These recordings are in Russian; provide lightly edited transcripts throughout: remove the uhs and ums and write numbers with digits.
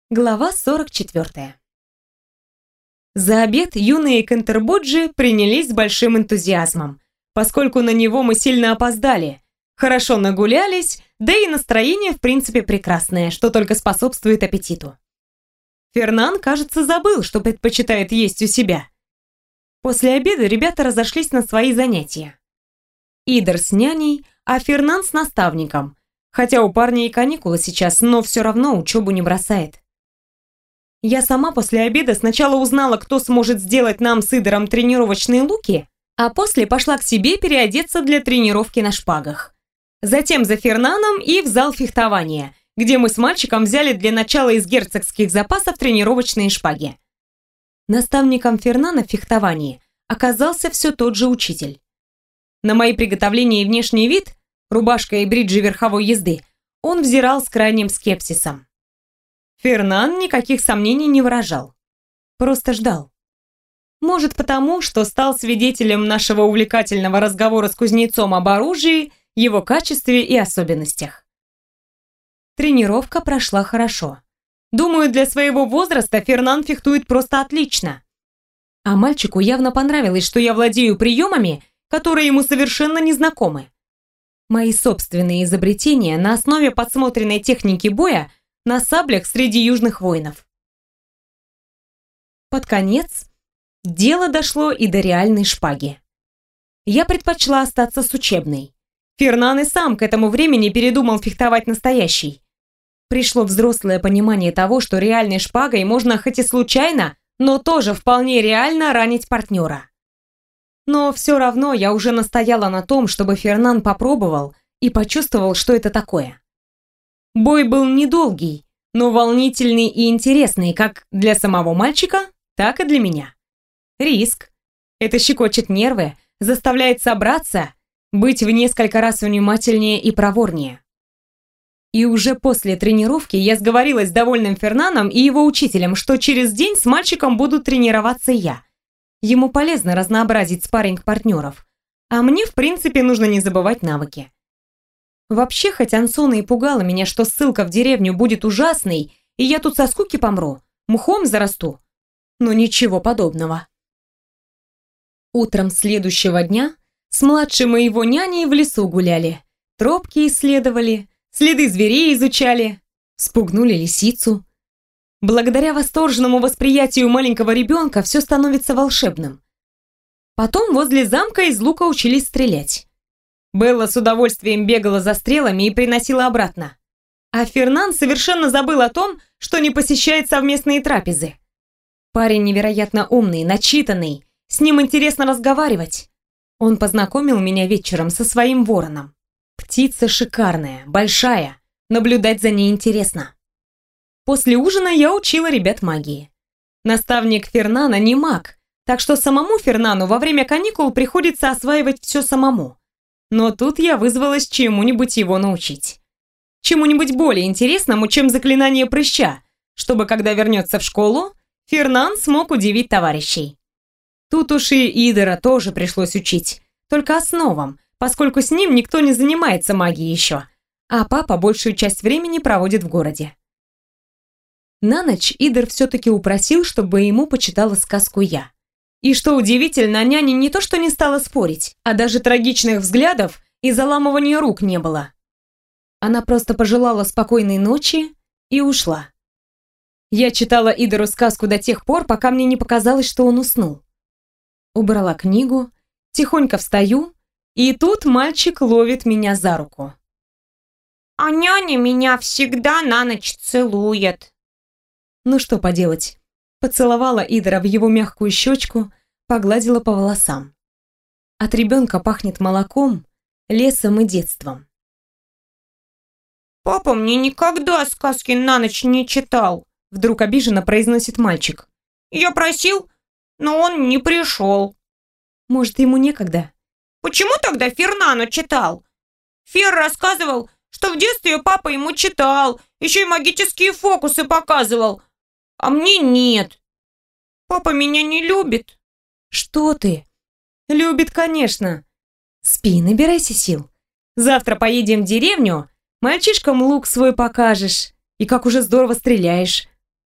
Глава 44. За обед юные Кантербоджи принялись с большим энтузиазмом, поскольку на него мы сильно опоздали, хорошо нагулялись, да и настроение в принципе прекрасное, что только способствует аппетиту. Фернан, кажется, забыл, что предпочитает есть у себя. После обеда ребята разошлись на свои занятия. Идер с няней, а Фернан с наставником, хотя у парня и каникулы сейчас, но все равно учебу не бросает. Я сама после обеда сначала узнала, кто сможет сделать нам с Идером тренировочные луки, а после пошла к себе переодеться для тренировки на шпагах. Затем за Фернаном и в зал фехтования, где мы с мальчиком взяли для начала из герцогских запасов тренировочные шпаги. Наставником Фернана в фехтовании оказался все тот же учитель. На мои приготовления и внешний вид, рубашка и бриджи верховой езды, он взирал с крайним скепсисом. Фернан никаких сомнений не выражал. Просто ждал. Может, потому, что стал свидетелем нашего увлекательного разговора с кузнецом об оружии, его качестве и особенностях. Тренировка прошла хорошо. Думаю, для своего возраста Фернан фехтует просто отлично. А мальчику явно понравилось, что я владею приемами, которые ему совершенно не знакомы. Мои собственные изобретения на основе подсмотренной техники боя на саблях среди южных воинов. Под конец дело дошло и до реальной шпаги. Я предпочла остаться с учебной. Фернан и сам к этому времени передумал фехтовать настоящий. Пришло взрослое понимание того, что реальной шпагой можно хоть и случайно, но тоже вполне реально ранить партнера. Но все равно я уже настояла на том, чтобы Фернан попробовал и почувствовал, что это такое. Бой был недолгий, но волнительный и интересный как для самого мальчика, так и для меня. Риск. Это щекочет нервы, заставляет собраться, быть в несколько раз внимательнее и проворнее. И уже после тренировки я сговорилась с довольным Фернаном и его учителем, что через день с мальчиком буду тренироваться я. Ему полезно разнообразить спарринг партнеров, а мне, в принципе, нужно не забывать навыки. Вообще, хоть Ансона и пугала меня, что ссылка в деревню будет ужасной, и я тут со скуки помру, мхом зарасту, но ничего подобного. Утром следующего дня с младшим и его няней в лесу гуляли, тропки исследовали, следы зверей изучали, спугнули лисицу. Благодаря восторженному восприятию маленького ребенка все становится волшебным. Потом возле замка из лука учились стрелять. Белла с удовольствием бегала за стрелами и приносила обратно. А Фернан совершенно забыл о том, что не посещает совместные трапезы. Парень невероятно умный, начитанный, с ним интересно разговаривать. Он познакомил меня вечером со своим вороном. Птица шикарная, большая, наблюдать за ней интересно. После ужина я учила ребят магии. Наставник Фернана не маг, так что самому Фернану во время каникул приходится осваивать все самому. Но тут я вызвалась чему-нибудь его научить. Чему-нибудь более интересному, чем заклинание прыща, чтобы, когда вернется в школу, Фернан смог удивить товарищей. Тут уж и Идера тоже пришлось учить, только основам, поскольку с ним никто не занимается магией еще, а папа большую часть времени проводит в городе. На ночь Идер все-таки упросил, чтобы ему почитала сказку я. И что удивительно, няня не то что не стала спорить, а даже трагичных взглядов и заламывания рук не было. Она просто пожелала спокойной ночи и ушла. Я читала Идеру сказку до тех пор, пока мне не показалось, что он уснул. Убрала книгу, тихонько встаю, и тут мальчик ловит меня за руку. «А няня меня всегда на ночь целует». Ну что поделать. Поцеловала Идера в его мягкую щечку, погладила по волосам. От ребенка пахнет молоком, лесом и детством. «Папа мне никогда сказки на ночь не читал», вдруг обиженно произносит мальчик. «Я просил, но он не пришел». Может, ему некогда? «Почему тогда Фернану читал? Фер рассказывал, что в детстве папа ему читал, еще и магические фокусы показывал, а мне нет. Папа меня не любит». «Что ты?» «Любит, конечно. Спи, набирайся сил. Завтра поедем в деревню, мальчишкам лук свой покажешь, и как уже здорово стреляешь.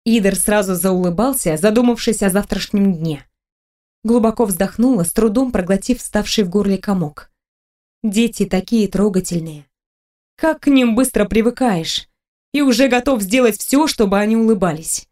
Идер сразу заулыбался, задумавшись о завтрашнем дне. Глубоко вздохнула, с трудом проглотив вставший в горле комок. Дети такие трогательные. Как к ним быстро привыкаешь, и уже готов сделать все, чтобы они улыбались.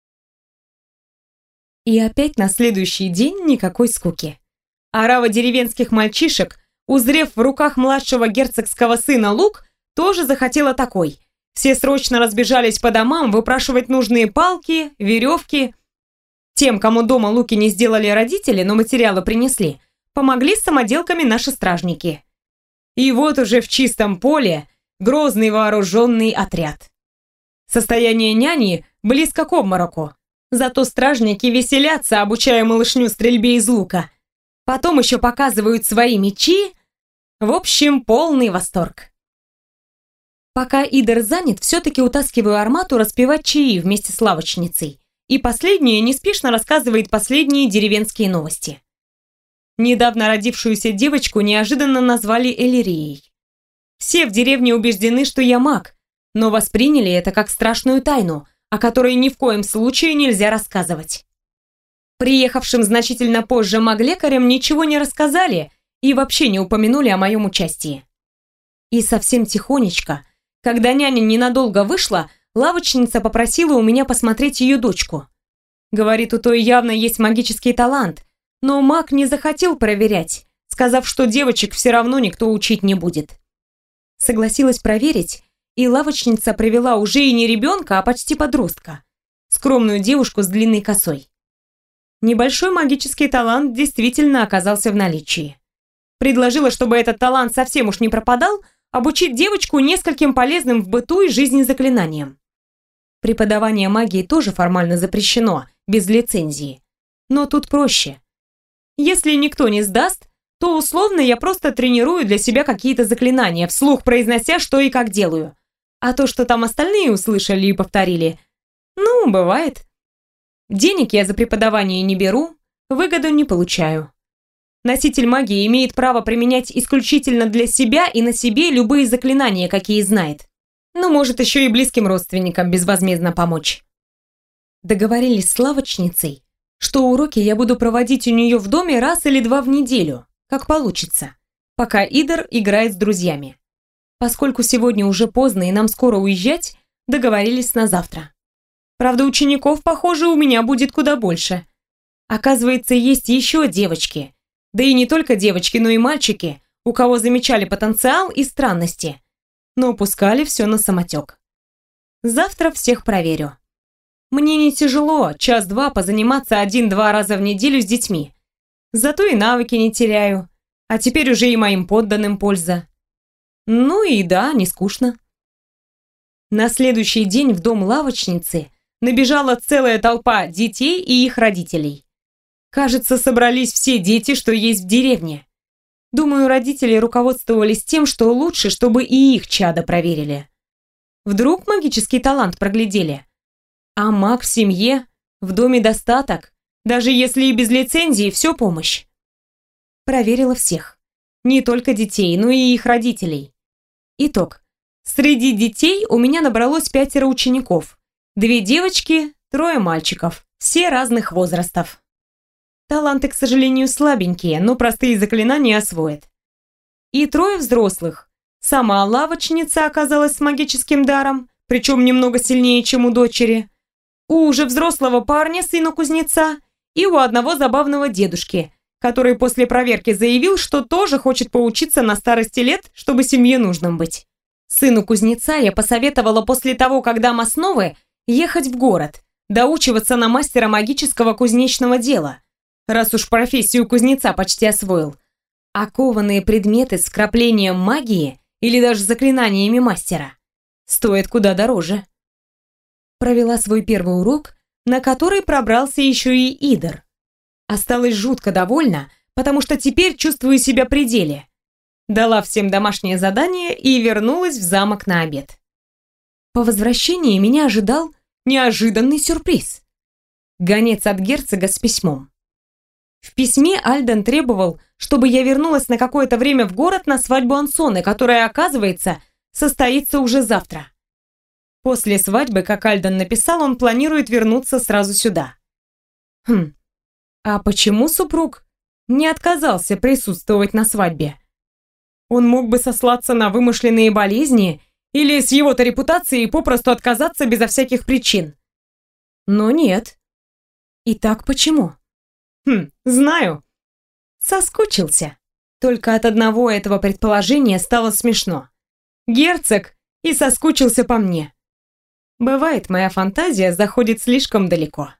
И опять на следующий день никакой скуки. Орава деревенских мальчишек, узрев в руках младшего герцогского сына лук, тоже захотела такой. Все срочно разбежались по домам выпрашивать нужные палки, веревки. Тем, кому дома луки не сделали родители, но материалы принесли, помогли с самоделками наши стражники. И вот уже в чистом поле грозный вооруженный отряд. Состояние няни близко к обмороку. Зато стражники веселятся, обучая малышню стрельбе из лука. Потом еще показывают свои мечи. В общем, полный восторг. Пока Идер занят, все-таки утаскиваю Армату распевать чаи вместе с лавочницей. И последняя неспешно рассказывает последние деревенские новости. Недавно родившуюся девочку неожиданно назвали Элирией. Все в деревне убеждены, что я маг, но восприняли это как страшную тайну, о которой ни в коем случае нельзя рассказывать. Приехавшим значительно позже маглекарям ничего не рассказали и вообще не упомянули о моем участии. И совсем тихонечко, когда няня ненадолго вышла, лавочница попросила у меня посмотреть ее дочку. Говорит, у той явно есть магический талант, но маг не захотел проверять, сказав, что девочек все равно никто учить не будет. Согласилась проверить, и лавочница привела уже и не ребенка, а почти подростка. Скромную девушку с длинной косой. Небольшой магический талант действительно оказался в наличии. Предложила, чтобы этот талант совсем уж не пропадал, обучить девочку нескольким полезным в быту и жизни заклинаниям. Преподавание магии тоже формально запрещено, без лицензии. Но тут проще. Если никто не сдаст, то условно я просто тренирую для себя какие-то заклинания, вслух произнося, что и как делаю. А то, что там остальные услышали и повторили, ну, бывает. Денег я за преподавание не беру, выгоду не получаю. Носитель магии имеет право применять исключительно для себя и на себе любые заклинания, какие знает. Но может еще и близким родственникам безвозмездно помочь. Договорились с лавочницей, что уроки я буду проводить у нее в доме раз или два в неделю, как получится, пока Идер играет с друзьями. Поскольку сегодня уже поздно и нам скоро уезжать, договорились на завтра. Правда, учеников, похоже, у меня будет куда больше. Оказывается, есть еще девочки. Да и не только девочки, но и мальчики, у кого замечали потенциал и странности, но упускали все на самотек. Завтра всех проверю. Мне не тяжело час-два позаниматься 1-2 раза в неделю с детьми. Зато и навыки не теряю, а теперь уже и моим подданным польза. Ну и да, не скучно. На следующий день в дом лавочницы набежала целая толпа детей и их родителей. Кажется, собрались все дети, что есть в деревне. Думаю, родители руководствовались тем, что лучше, чтобы и их чадо проверили. Вдруг магический талант проглядели. А маг в семье, в доме достаток, даже если и без лицензии, все помощь. Проверила всех. Не только детей, но и их родителей. Итог. Среди детей у меня набралось 5 учеников. 2 девочки, 3 мальчиков. Все разных возрастов. Таланты, к сожалению, слабенькие, но простые заклинания освоят. И 3 взрослых. Сама лавочница оказалась с магическим даром, причем немного сильнее, чем у дочери. У уже взрослого парня, сына кузнеца, и у одного забавного дедушки, который после проверки заявил, что тоже хочет поучиться на старости лет, чтобы семье нужным быть. Сыну кузнеца я посоветовала после того, как дам основы, ехать в город, доучиваться на мастера магического кузнечного дела, раз уж профессию кузнеца почти освоил. А кованые предметы с вкраплением магии или даже заклинаниями мастера стоят куда дороже. Провела свой первый урок, на который пробрался еще и Идер. Осталась жутко довольна, потому что теперь чувствую себя при деле. Дала всем домашнее задание и вернулась в замок на обед. По возвращении меня ожидал неожиданный сюрприз. Гонец от герцога с письмом. В письме Альден требовал, чтобы я вернулась на какое-то время в город на свадьбу Ансоны, которая, оказывается, состоится уже завтра. После свадьбы, как Альден написал, он планирует вернуться сразу сюда. А почему супруг не отказался присутствовать на свадьбе? Он мог бы сослаться на вымышленные болезни или с его-то репутацией попросту отказаться безо всяких причин. Но нет. Итак, почему? Знаю. Соскучился. Только от одного этого предположения стало смешно. Герцог и соскучился по мне. Бывает, моя фантазия заходит слишком далеко.